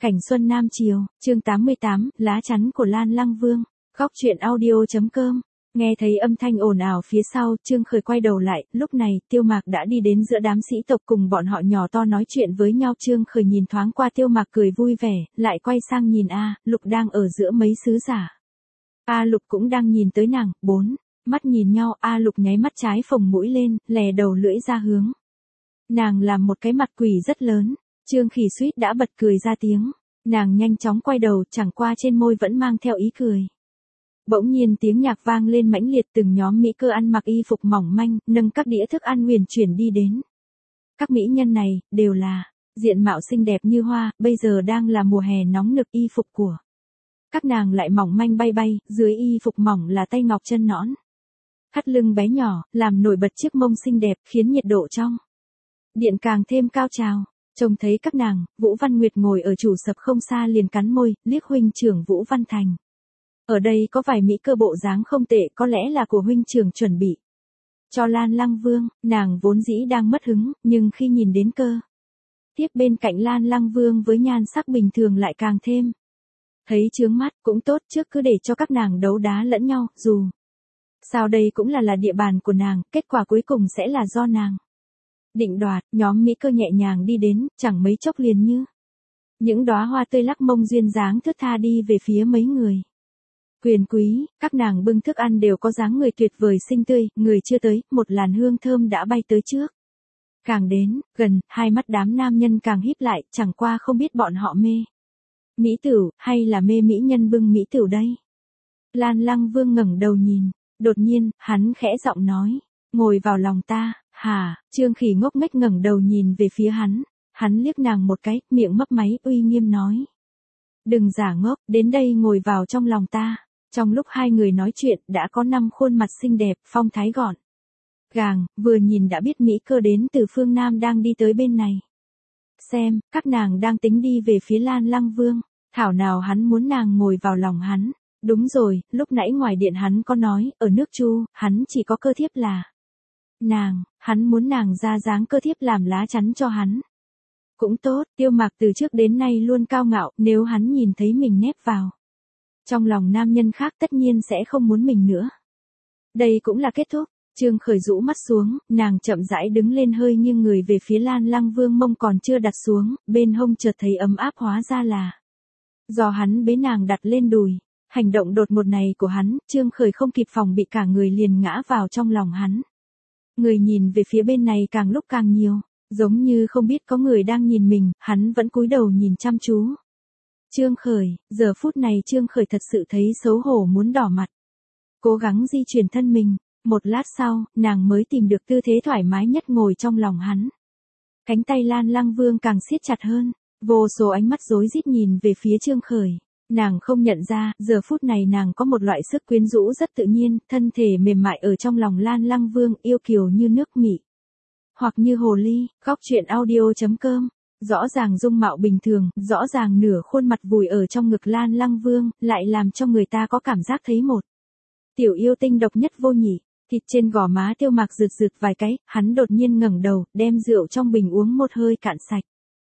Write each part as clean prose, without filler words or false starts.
Cảnh xuân Nam Triều, chương 88, lá chắn của Lan Lăng Vương. Góc truyện audio.com. Nghe thấy âm thanh ồn ào phía sau, Trương Khởi quay đầu lại, lúc này, Tiêu Mạc đã đi đến giữa đám sĩ tộc cùng bọn họ nhỏ to nói chuyện với nhau. Trương Khởi nhìn thoáng qua Tiêu Mạc cười vui vẻ, lại quay sang nhìn A Lục đang ở giữa mấy sứ giả. A Lục cũng đang nhìn tới nàng, bốn mắt nhìn nhau, A Lục nháy mắt trái phồng mũi lên, lè đầu lưỡi ra hướng. Nàng làm một cái mặt quỷ rất lớn. Trương Khỉ suýt đã bật cười ra tiếng. Nàng nhanh chóng quay đầu, chẳng qua trên môi vẫn mang theo ý cười. Bỗng nhiên tiếng nhạc vang lên mãnh liệt, từng nhóm mỹ cơ ăn mặc y phục mỏng manh, nâng các đĩa thức ăn huyền chuyển đi đến. Các mỹ nhân này, đều là diện mạo xinh đẹp như hoa, bây giờ đang là mùa hè nóng nực, y phục của các nàng lại mỏng manh bay bay, dưới y phục mỏng là tay ngọc chân nõn. Thắt lưng bé nhỏ, làm nổi bật chiếc mông xinh đẹp, khiến nhiệt độ trong điện càng thêm cao trào. Trông thấy các nàng, Vũ Văn Nguyệt ngồi ở chủ sập không xa liền cắn môi, liếc huynh trưởng Vũ Văn Thành. Ở đây có vài mỹ cơ bộ dáng không tệ, có lẽ là của huynh trưởng chuẩn bị cho Lan Lăng Vương. Nàng vốn dĩ đang mất hứng, nhưng khi nhìn đến cơ tiếp bên cạnh Lan Lăng Vương với nhan sắc bình thường lại càng thêm thấy chướng mắt. Cũng tốt, trước cứ để cho các nàng đấu đá lẫn nhau, dù sao đây cũng là địa bàn của nàng, kết quả cuối cùng sẽ là do nàng định đoạt. Nhóm mỹ cơ nhẹ nhàng đi đến, chẳng mấy chốc liền như những đóa hoa tươi lắc mông duyên dáng thướt tha đi về phía mấy người quyền quý. Các nàng bưng thức ăn đều có dáng người tuyệt vời xinh tươi, người chưa tới, một làn hương thơm đã bay tới trước. Càng đến gần, hai mắt đám nam nhân càng híp lại, chẳng qua không biết bọn họ mê mỹ tửu hay là mê mỹ nhân bưng mỹ tửu đây. Lan Lăng Vương ngẩng đầu nhìn, đột nhiên hắn khẽ giọng nói, ngồi vào lòng ta. Hả? Trương Khỉ ngốc nghếch ngẩng đầu nhìn về phía hắn liếc nàng một cái, miệng mấp máy uy nghiêm nói. Đừng giả ngốc, đến đây ngồi vào trong lòng ta. Trong lúc hai người nói chuyện, đã có 5 khuôn mặt xinh đẹp, phong thái gọn gàng, vừa nhìn đã biết mỹ cơ đến từ phương Nam đang đi tới bên này. Xem, các nàng đang tính đi về phía Lan Lăng Vương, thảo nào hắn muốn nàng ngồi vào lòng hắn. Đúng rồi, lúc nãy ngoài điện hắn có nói, ở nước Chu, hắn chỉ có cơ thiếp là nàng, hắn muốn nàng ra dáng cơ thiếp làm lá chắn cho hắn. Cũng tốt, Tiêu Mạc từ trước đến nay luôn cao ngạo, nếu hắn nhìn thấy mình nép vào trong lòng nam nhân khác tất nhiên sẽ không muốn mình nữa. Đây cũng là kết thúc. Trương Khởi rũ mắt xuống, nàng chậm rãi đứng lên hơi nghiêng người về phía Lan Lăng Vương, mông còn chưa đặt xuống, bên hông chợt thấy ấm áp, hóa ra là do hắn bế nàng đặt lên đùi. Hành động đột ngột này của hắn, Trương Khởi không kịp phòng bị, cả người liền ngã vào trong lòng hắn. Người nhìn về phía bên này càng lúc càng nhiều, giống như không biết có người đang nhìn mình, hắn vẫn cúi đầu nhìn chăm chú. Trương Khởi, giờ phút này Trương Khởi thật sự thấy xấu hổ muốn đỏ mặt. Cố gắng di chuyển thân mình, một lát sau, nàng mới tìm được tư thế thoải mái nhất ngồi trong lòng hắn. Cánh tay Lan Lăng Vương càng siết chặt hơn, vô số ánh mắt rối rít nhìn về phía Trương Khởi. Nàng không nhận ra, giờ phút này nàng có một loại sức quyến rũ rất tự nhiên, thân thể mềm mại ở trong lòng Lan Lăng Vương, yêu kiều như nước mị, hoặc như hồ ly. Góc truyện audio.com. Rõ ràng dung mạo bình thường, rõ ràng nửa khuôn mặt vùi ở trong ngực Lan Lăng Vương, lại làm cho người ta có cảm giác thấy một tiểu yêu tinh độc nhất vô nhị. Thịt trên gò má Tiêu Mạc rực rực vài cái, hắn đột nhiên ngẩng đầu, đem rượu trong bình uống một hơi cạn sạch.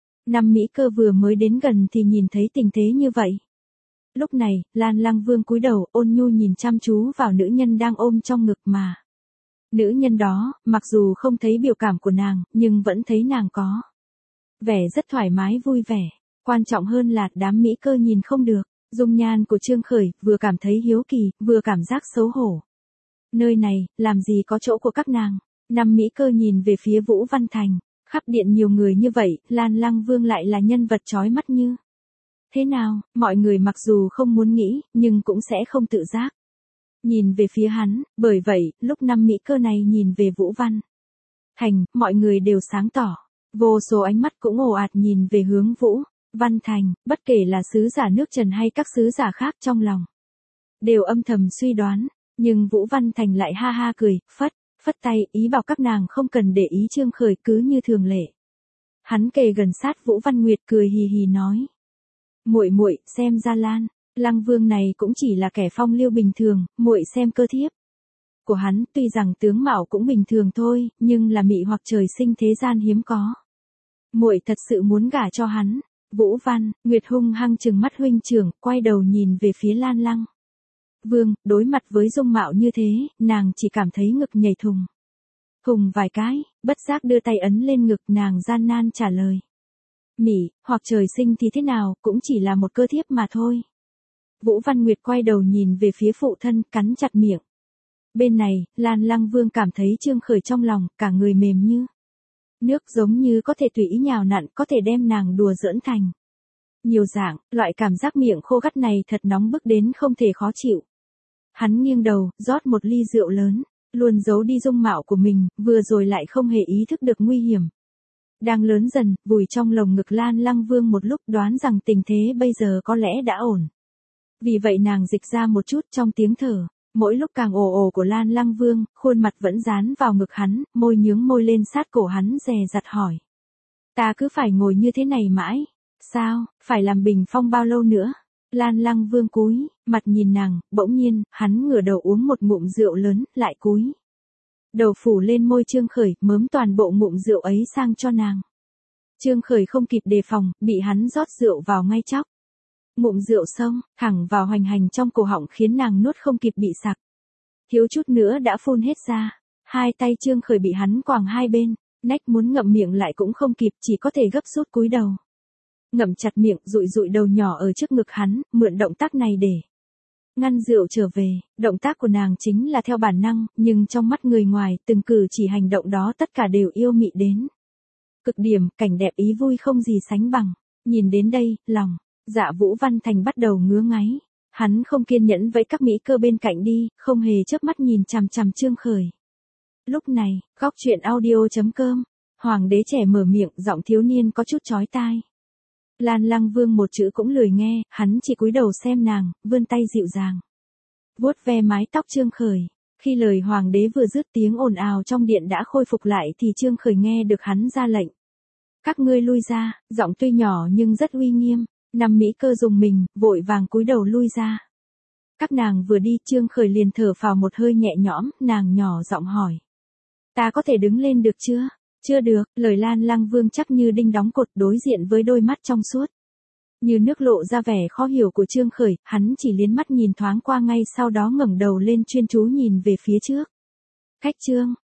5 mỹ cơ vừa mới đến gần thì nhìn thấy tình thế như vậy. Lúc này, Lan Lăng Vương cúi đầu, ôn nhu nhìn chăm chú vào nữ nhân đang ôm trong ngực mà. Nữ nhân đó, mặc dù không thấy biểu cảm của nàng, nhưng vẫn thấy nàng có vẻ rất thoải mái vui vẻ. Quan trọng hơn là đám mỹ cơ nhìn không được dung nhan của Trương Khởi, vừa cảm thấy hiếu kỳ, vừa cảm giác xấu hổ. Nơi này, làm gì có chỗ của các nàng. 5 mỹ cơ nhìn về phía Vũ Văn Thành, khắp điện nhiều người như vậy, Lan Lăng Vương lại là nhân vật chói mắt như thế nào, mọi người mặc dù không muốn nghĩ, nhưng cũng sẽ không tự giác nhìn về phía hắn. Bởi vậy, lúc 5 mỹ cơ này nhìn về Vũ Văn Thành, mọi người đều sáng tỏ. Vô số ánh mắt cũng ồ ạt nhìn về hướng Vũ Văn Thành, bất kể là sứ giả nước Trần hay các sứ giả khác, trong lòng đều âm thầm suy đoán. Nhưng Vũ Văn Thành lại ha ha cười, phất tay, ý bảo các nàng không cần để ý Trương Khởi, cứ như thường lệ. Hắn kề gần sát Vũ Văn Nguyệt, cười hì hì nói. Muội muội, xem ra Lan Lăng Vương này cũng chỉ là kẻ phong lưu bình thường, muội xem cơ thiếp của hắn, tuy rằng tướng mạo cũng bình thường thôi, nhưng là mị hoặc trời sinh thế gian hiếm có. Muội thật sự muốn gả cho hắn. Vũ Văn, Nguyệt hung hăng trừng mắt huynh trưởng, quay đầu nhìn về phía Lan Lăng Vương, đối mặt với dung mạo như thế, nàng chỉ cảm thấy ngực nhảy thùng. Thùng vài cái, bất giác đưa tay ấn lên ngực, nàng gian nan trả lời. Mỉ, hoặc trời sinh thì thế nào, cũng chỉ là một cơ thiếp mà thôi. Vũ Văn Nguyệt quay đầu nhìn về phía phụ thân, cắn chặt miệng. Bên này, Lan Lăng Vương cảm thấy Trương Khởi trong lòng, cả người mềm như nước, giống như có thể tùy ý nhào nặn, có thể đem nàng đùa giỡn thành nhiều dạng. Loại cảm giác miệng khô gắt này thật nóng bức đến không thể khó chịu. Hắn nghiêng đầu, rót một ly rượu lớn, luôn giấu đi dung mạo của mình, vừa rồi lại không hề ý thức được nguy hiểm đang lớn dần, vùi trong lồng ngực Lan Lăng Vương một lúc, đoán rằng tình thế bây giờ có lẽ đã ổn. Vì vậy nàng dịch ra một chút trong tiếng thở, mỗi lúc càng ồ ồ của Lan Lăng Vương, khuôn mặt vẫn dán vào ngực hắn, môi nhướng môi lên sát cổ hắn dè dặt hỏi. Ta cứ phải ngồi như thế này mãi, sao, phải làm bình phong bao lâu nữa? Lan Lăng Vương cúi, mặt nhìn nàng, bỗng nhiên, hắn ngửa đầu uống một ngụm rượu lớn, lại cúi đầu phủ lên môi Trương Khởi, mớm toàn bộ ngụm rượu ấy sang cho nàng. Trương Khởi không kịp đề phòng, bị hắn rót rượu vào ngay chóc. Ngụm rượu xông, thẳng vào hoành hành trong cổ họng, khiến nàng nuốt không kịp bị sặc. Thiếu chút nữa đã phun hết ra. Hai tay Trương Khởi bị hắn quàng hai bên, nách muốn ngậm miệng lại cũng không kịp, chỉ có thể gấp rút cúi đầu. Ngậm chặt miệng, dụi dụi đầu nhỏ ở trước ngực hắn, mượn động tác này để ngăn rượu trở về. Động tác của nàng chính là theo bản năng, nhưng trong mắt người ngoài, từng cử chỉ hành động đó tất cả đều yêu mị đến cực điểm, cảnh đẹp ý vui không gì sánh bằng. Nhìn đến đây, lòng Dạ Vũ Văn Thành bắt đầu ngứa ngáy. Hắn không kiên nhẫn với các mỹ cơ bên cạnh đi, không hề chớp mắt nhìn chằm chằm Trương Khởi. Lúc này, góc chuyện audio.com, Hoàng đế trẻ mở miệng, giọng thiếu niên có chút chói tai. Lan Lăng Vương một chữ cũng lười nghe, hắn chỉ cúi đầu xem nàng, vươn tay dịu dàng vuốt ve mái tóc Trương Khởi. Khi lời hoàng đế vừa dứt, tiếng ồn ào trong điện đã khôi phục lại thì Trương Khởi nghe được hắn ra lệnh. Các ngươi lui ra, giọng tuy nhỏ nhưng rất uy nghiêm. Năm mỹ cơ dùng mình, vội vàng cúi đầu lui ra. Các nàng vừa đi, Trương Khởi liền thở phào một hơi nhẹ nhõm, nàng nhỏ giọng hỏi. Ta có thể đứng lên được chưa? Chưa được, lời Lan Lăng Vương chắc như đinh đóng cột, đối diện với đôi mắt trong suốt như nước lộ ra vẻ khó hiểu của Trương Khởi, hắn chỉ liếc mắt nhìn thoáng qua ngay sau đó ngẩng đầu lên chuyên chú nhìn về phía trước. Cách Trương